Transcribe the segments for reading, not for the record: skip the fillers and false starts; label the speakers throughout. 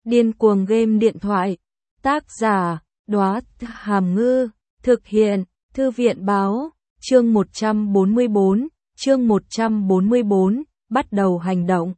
Speaker 1: Điên cuồng game điện thoại. Tác giả, Đóa Hàm Ngư. Thực hiện, Thư viện báo. Chương 144, bắt đầu hành động.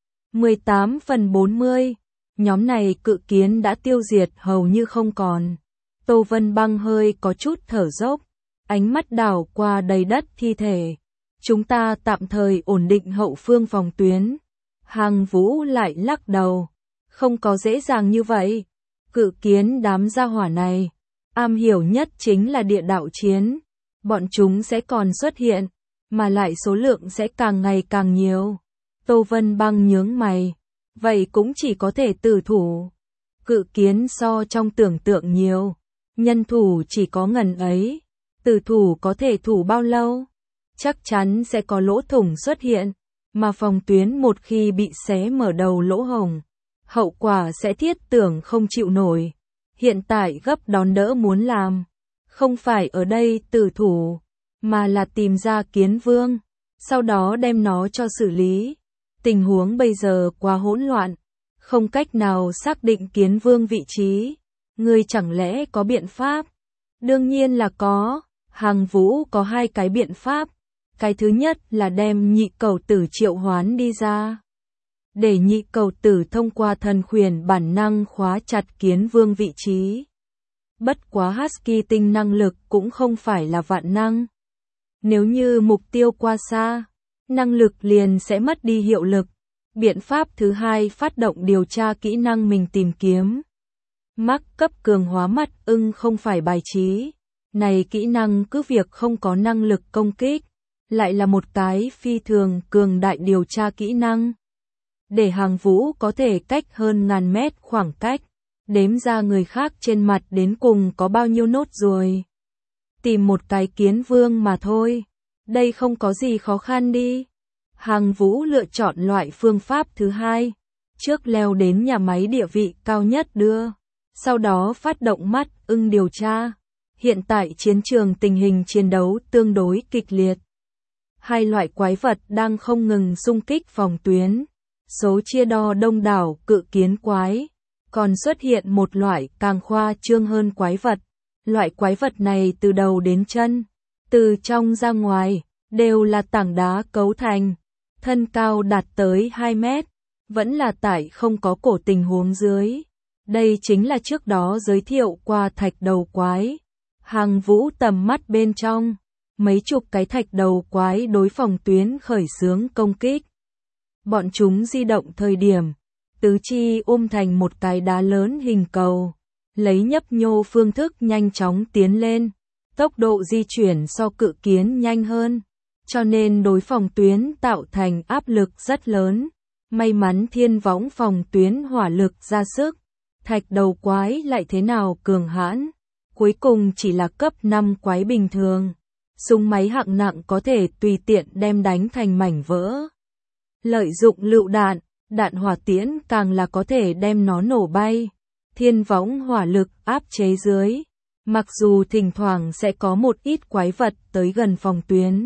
Speaker 1: 18/40. Nhóm này cự kiến đã tiêu diệt hầu như không còn. Tô Vân Băng hơi có chút thở dốc, ánh mắt đảo qua đầy đất thi thể. Chúng ta tạm thời ổn định hậu phương phòng tuyến. Hàng Vũ lại lắc đầu. Không có dễ dàng như vậy. Cự kiến đám gia hỏa này, am hiểu nhất chính là địa đạo chiến. Bọn chúng sẽ còn xuất hiện, mà lại số lượng sẽ càng ngày càng nhiều. Tô Vân Băng nhướng mày. Vậy cũng chỉ có thể tử thủ. Cự kiến so trong tưởng tượng nhiều. Nhân thủ chỉ có ngần ấy. Tử thủ có thể thủ bao lâu? Chắc chắn sẽ có lỗ thủng xuất hiện. Mà phòng tuyến một khi bị xé mở đầu lỗ hổng, hậu quả sẽ thiết tưởng không chịu nổi. Hiện tại gấp đón đỡ muốn làm, không phải ở đây tử thủ, mà là tìm ra kiến vương, sau đó đem nó cho xử lý. Tình huống bây giờ quá hỗn loạn, không cách nào xác định kiến vương vị trí. Ngươi chẳng lẽ có biện pháp? Đương nhiên là có. Hàng Vũ có hai cái biện pháp. Cái thứ nhất là đem nhị cầu tử triệu hoán đi ra, để nhị cầu tử thông qua thần khuyển bản năng khóa chặt kiến vương vị trí. Bất quá Husky tinh năng lực cũng không phải là vạn năng. Nếu như mục tiêu qua xa, năng lực liền sẽ mất đi hiệu lực. Biện pháp thứ hai, phát động điều tra kỹ năng mình tìm kiếm. Mắc cấp cường hóa mắt ưng không phải bài trí. Này kỹ năng cứ việc không có năng lực công kích, lại là một cái phi thường cường đại điều tra kỹ năng. Để Hàng Vũ có thể cách hơn ngàn mét khoảng cách, đếm ra người khác trên mặt đến cùng có bao nhiêu nốt ruồi. Tìm một cái kiến vương mà thôi. Đây không có gì khó khăn đi. Hàng Vũ lựa chọn loại phương pháp thứ hai. Trước leo đến nhà máy địa vị cao nhất đưa, sau đó phát động mắt ưng điều tra. Hiện tại chiến trường tình hình chiến đấu tương đối kịch liệt. Hai loại quái vật đang không ngừng xung kích phòng tuyến. Số chia đo đông đảo cự kiến quái. Còn xuất hiện một loại càng khoa trương hơn quái vật. Loại quái vật này từ đầu đến chân, từ trong ra ngoài, đều là tảng đá cấu thành. Thân cao đạt tới 2 mét. Vẫn là tại không có cổ tình huống dưới. Đây chính là trước đó giới thiệu qua thạch đầu quái. Hàng Vũ tầm mắt bên trong, mấy chục cái thạch đầu quái đối phòng tuyến khởi xướng công kích. Bọn chúng di động thời điểm, tứ chi thành một cái đá lớn hình cầu, lấy nhấp nhô phương thức nhanh chóng tiến lên. Tốc độ di chuyển so cự kiến nhanh hơn, cho nên đối phòng tuyến tạo thành áp lực rất lớn. May mắn thiên võng phòng tuyến hỏa lực ra sức, thạch đầu quái lại thế nào cường hãn. Cuối cùng chỉ là cấp 5 quái bình thường. Súng máy hạng nặng có thể tùy tiện đem đánh thành mảnh vỡ. Lợi dụng lựu đạn, đạn hỏa tiễn càng là có thể đem nó nổ bay. Thiên võng hỏa lực áp chế dưới. Mặc dù thỉnh thoảng sẽ có một ít quái vật tới gần phòng tuyến,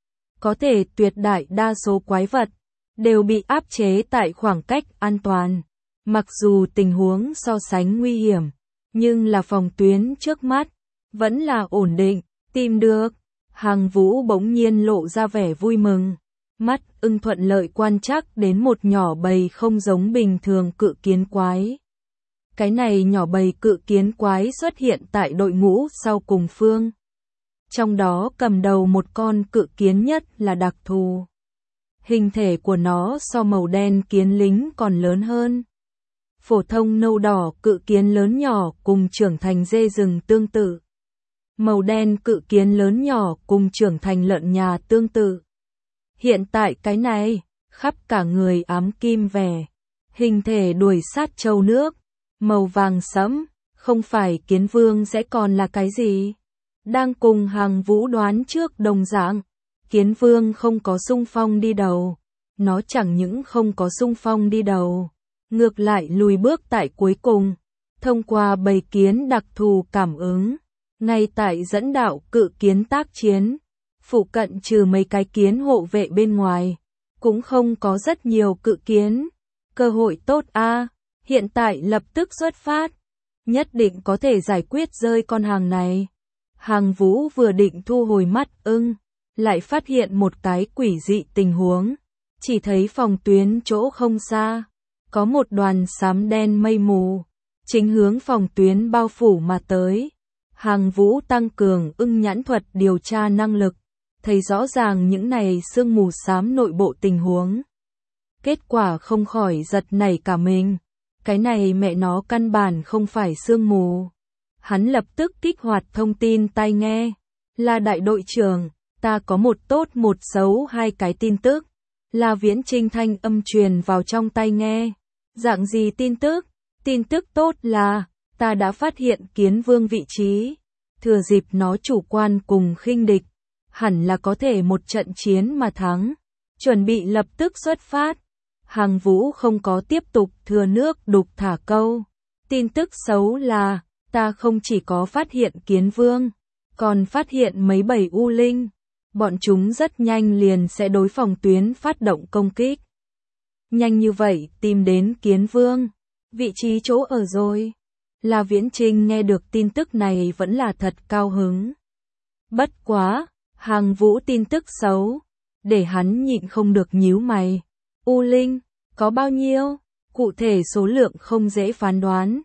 Speaker 1: có thể tuyệt đại đa số quái vật đều bị áp chế tại khoảng cách an toàn. Mặc dù tình huống so sánh nguy hiểm, nhưng là phòng tuyến trước mắt vẫn là ổn định. Tìm được. Hàng Vũ bỗng nhiên lộ ra vẻ vui mừng. Mắt ưng thuận lợi quan trắc đến một nhỏ bầy không giống bình thường cự kiến quái. Cái này nhỏ bầy cự kiến quái xuất hiện tại đội ngũ sau cùng phương. Trong đó cầm đầu một con cự kiến nhất là đặc thù. Hình thể của nó so màu đen kiến lính còn lớn hơn. Phổ thông nâu đỏ cự kiến lớn nhỏ cùng trưởng thành dê rừng tương tự. Màu đen cự kiến lớn nhỏ cùng trưởng thành lợn nhà tương tự. Hiện tại cái này, khắp cả người ám kim vẻ. Hình thể đuổi sát trâu nước. Màu vàng sẫm, không phải kiến vương sẽ còn là cái gì? Đang cùng Hàng Vũ đoán trước đồng dạng. Kiến vương không có xung phong đi đầu. Nó chẳng những không có xung phong đi đầu, ngược lại lùi bước tại cuối cùng. Thông qua bầy kiến đặc thù cảm ứng, ngay tại dẫn đạo cự kiến tác chiến. Phụ cận trừ mấy cái kiến hộ vệ bên ngoài, cũng không có rất nhiều cự kiến. Cơ hội tốt a. Hiện tại lập tức xuất phát. Nhất định có thể giải quyết rơi con hàng này. Hàng Vũ vừa định thu hồi mắt lại phát hiện một cái quỷ dị tình huống. Chỉ thấy phòng tuyến chỗ không xa, có một đoàn xám đen mây mù, chính hướng phòng tuyến bao phủ mà tới. Hàng Vũ tăng cường nhãn thuật điều tra năng lực, thấy rõ ràng những này sương mù xám nội bộ tình huống. Kết quả không khỏi giật nảy cả mình. Cái này mẹ nó căn bản không phải sương mù. Hắn lập tức kích hoạt thông tin tai nghe. Là đại đội trưởng, ta có một tốt một xấu hai cái tin tức. Là Viễn Trinh thanh âm truyền vào trong tai nghe. Dạng gì tin tức? Tin tức tốt là, ta đã phát hiện Kiến Vương vị trí. Thừa dịp nó chủ quan cùng khinh địch, hẳn là có thể một trận chiến mà thắng. Chuẩn bị lập tức xuất phát. Hàng Vũ không có tiếp tục thừa nước đục thả câu. Tin tức xấu là, ta không chỉ có phát hiện Kiến Vương, còn phát hiện mấy bầy u linh. Bọn chúng rất nhanh liền sẽ đối phòng tuyến phát động công kích. Nhanh như vậy tìm đến Kiến Vương, vị trí chỗ ở rồi. Là Viễn Trinh nghe được tin tức này vẫn là thật cao hứng. Bất quá, Hàng Vũ tin tức xấu, để hắn nhịn không được nhíu mày. U linh, có bao nhiêu? Cụ thể số lượng không dễ phán đoán.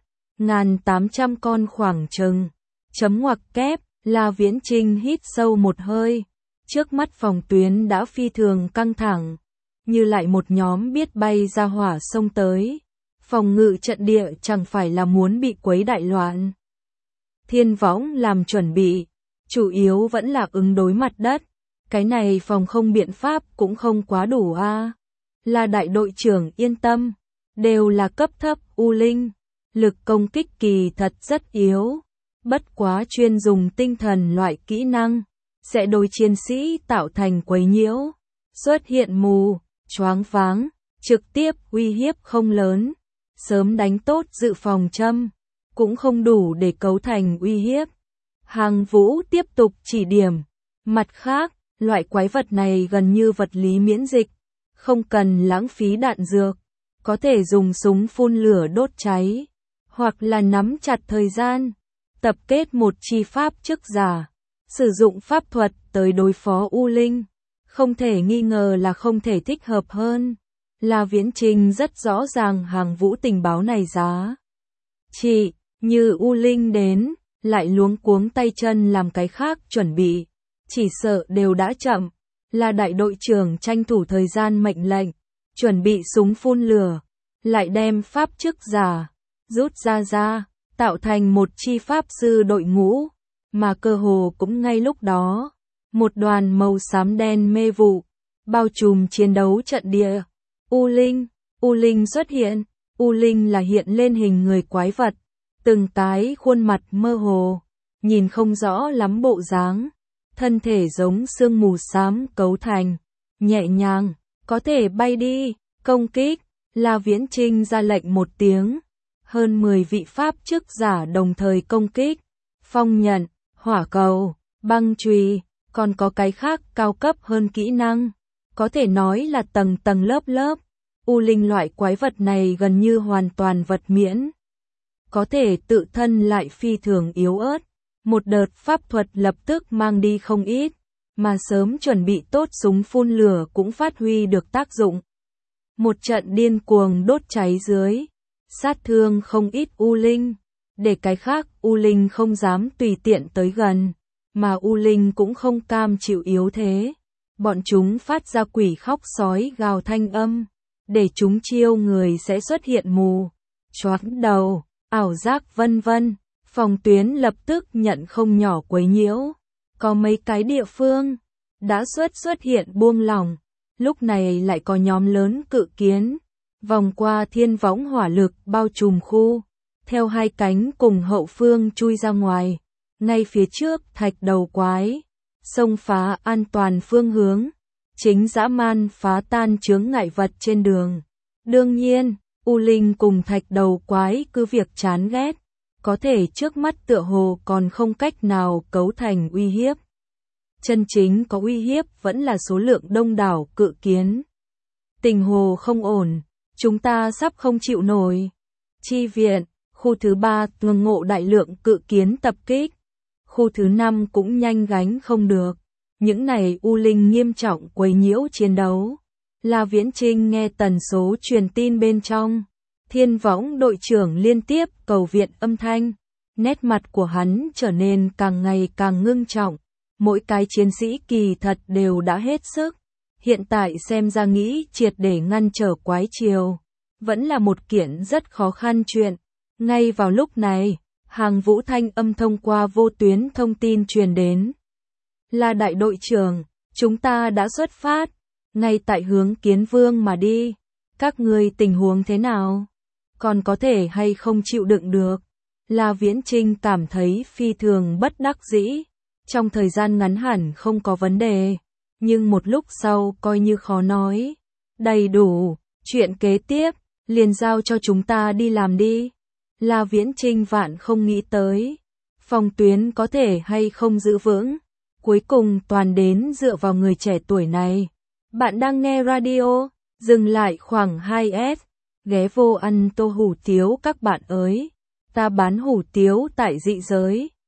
Speaker 1: 1.800 con khoảng chừng. Chấm ngoặc kép, là Viễn Trinh hít sâu một hơi. Trước mắt phòng tuyến đã phi thường căng thẳng. Như lại một nhóm biết bay ra hỏa xông tới. Phòng ngự trận địa chẳng phải là muốn bị quấy đại loạn. Thiên Võng làm chuẩn bị. Chủ yếu vẫn là ứng đối mặt đất. Cái này phòng không biện pháp cũng không quá đủ a. Là đại đội trưởng yên tâm. Đều là cấp thấp u linh. Lực công kích kỳ thật rất yếu. Bất quá chuyên dùng tinh thần loại kỹ năng. Sẽ đối chiến sĩ tạo thành quấy nhiễu. Xuất hiện mù, choáng váng. Trực tiếp uy hiếp không lớn. Sớm đánh tốt dự phòng châm. Cũng không đủ để cấu thành uy hiếp. Hàng Vũ tiếp tục chỉ điểm. Mặt khác, loại quái vật này gần như vật lý miễn dịch. Không cần lãng phí đạn dược. Có thể dùng súng phun lửa đốt cháy. Hoặc là nắm chặt thời gian. Tập kết một chi pháp chức giả. Sử dụng pháp thuật tới đối phó U Linh. Không thể nghi ngờ là không thể thích hợp hơn. Là Viễn Trinh rất rõ ràng Hàng Vũ tình báo này giá. Chỉ, như U Linh đến, lại luống cuống tay chân làm cái khác chuẩn bị. Chỉ sợ đều đã chậm. Là đại đội trưởng tranh thủ thời gian mệnh lệnh. Chuẩn bị súng phun lửa. Lại đem pháp chức giả. Rút ra. Tạo thành một chi pháp sư đội ngũ. Mà cơ hồ cũng ngay lúc đó. Một đoàn màu xám đen mê vụ. Bao trùm chiến đấu trận địa. U Linh xuất hiện. U Linh là hiện lên hình người quái vật. Từng cái khuôn mặt mơ hồ. Nhìn không rõ lắm bộ dáng. Thân thể giống sương mù xám cấu thành. Nhẹ nhàng. Có thể bay đi. Công kích. Là Viễn Trinh ra lệnh một tiếng. Hơn 10 vị pháp chức giả đồng thời công kích. Phong nhận, hỏa cầu, băng chùy, còn có cái khác cao cấp hơn kỹ năng. Có thể nói là tầng tầng lớp lớp. U linh loại quái vật này gần như hoàn toàn vật miễn. Có thể tự thân lại phi thường yếu ớt. Một đợt pháp thuật lập tức mang đi không ít. Mà sớm chuẩn bị tốt súng phun lửa cũng phát huy được tác dụng. Một trận điên cuồng đốt cháy dưới. Sát thương không ít U linh. Để cái khác U linh không dám tùy tiện tới gần. Mà U linh cũng không cam chịu yếu thế. Bọn chúng phát ra quỷ khóc sói gào thanh âm. Để chúng chiêu người sẽ xuất hiện mù, choáng đầu, ảo giác vân vân. Phòng tuyến lập tức nhận không nhỏ quấy nhiễu. Có mấy cái địa phương đã xuất hiện buông lỏng. Lúc này lại có nhóm lớn cự kiến. Vòng qua thiên võng hỏa lực bao trùm khu. Theo hai cánh cùng hậu phương chui ra ngoài. Ngay phía trước thạch đầu quái. Xông phá an toàn phương hướng. Chính dã man phá tan chướng ngại vật trên đường. Đương nhiên, U Linh cùng thạch đầu quái cứ việc chán ghét. Có thể trước mắt tựa hồ còn không cách nào cấu thành uy hiếp. Chân chính có uy hiếp vẫn là số lượng đông đảo cự kiến. Tình hồ không ổn, chúng ta sắp không chịu nổi. chi viện, khu thứ 3 tương ngộ đại lượng cự kiến tập kích, khu thứ 5 cũng nhanh gánh không được. Những này u linh nghiêm trọng quấy nhiễu chiến đấu. La Viễn Chinh nghe tần số truyền tin bên trong. Thiên Võng đội trưởng liên tiếp cầu viện âm thanh. Nét mặt của hắn trở nên càng ngày càng ngưng trọng. Mỗi cái chiến sĩ kỳ thật đều đã hết sức. Hiện tại xem ra nghĩ triệt để ngăn trở quái chiều. Vẫn là một kiện rất khó khăn chuyện. Ngay vào lúc này, Hàng Vũ thanh âm thông qua vô tuyến thông tin truyền đến. Là đại đội trưởng, chúng ta đã xuất phát, ngay tại hướng Kiến Vương mà đi. Các ngươi tình huống thế nào? Còn có thể hay không chịu đựng được? La Viễn Chinh cảm thấy phi thường bất đắc dĩ. Trong thời gian ngắn hẳn không có vấn đề, nhưng một lúc sau coi như khó nói. Đầy đủ, chuyện kế tiếp, liền giao cho chúng ta đi làm đi. La Viễn Chinh vạn không nghĩ tới. Phòng tuyến có thể hay không giữ vững. Cuối cùng toàn đến dựa vào người trẻ tuổi này. Bạn đang nghe radio, dừng lại khoảng 2S. Ghé vô ăn tô hủ tiếu các bạn ơi. Ta bán hủ tiếu tại dị giới.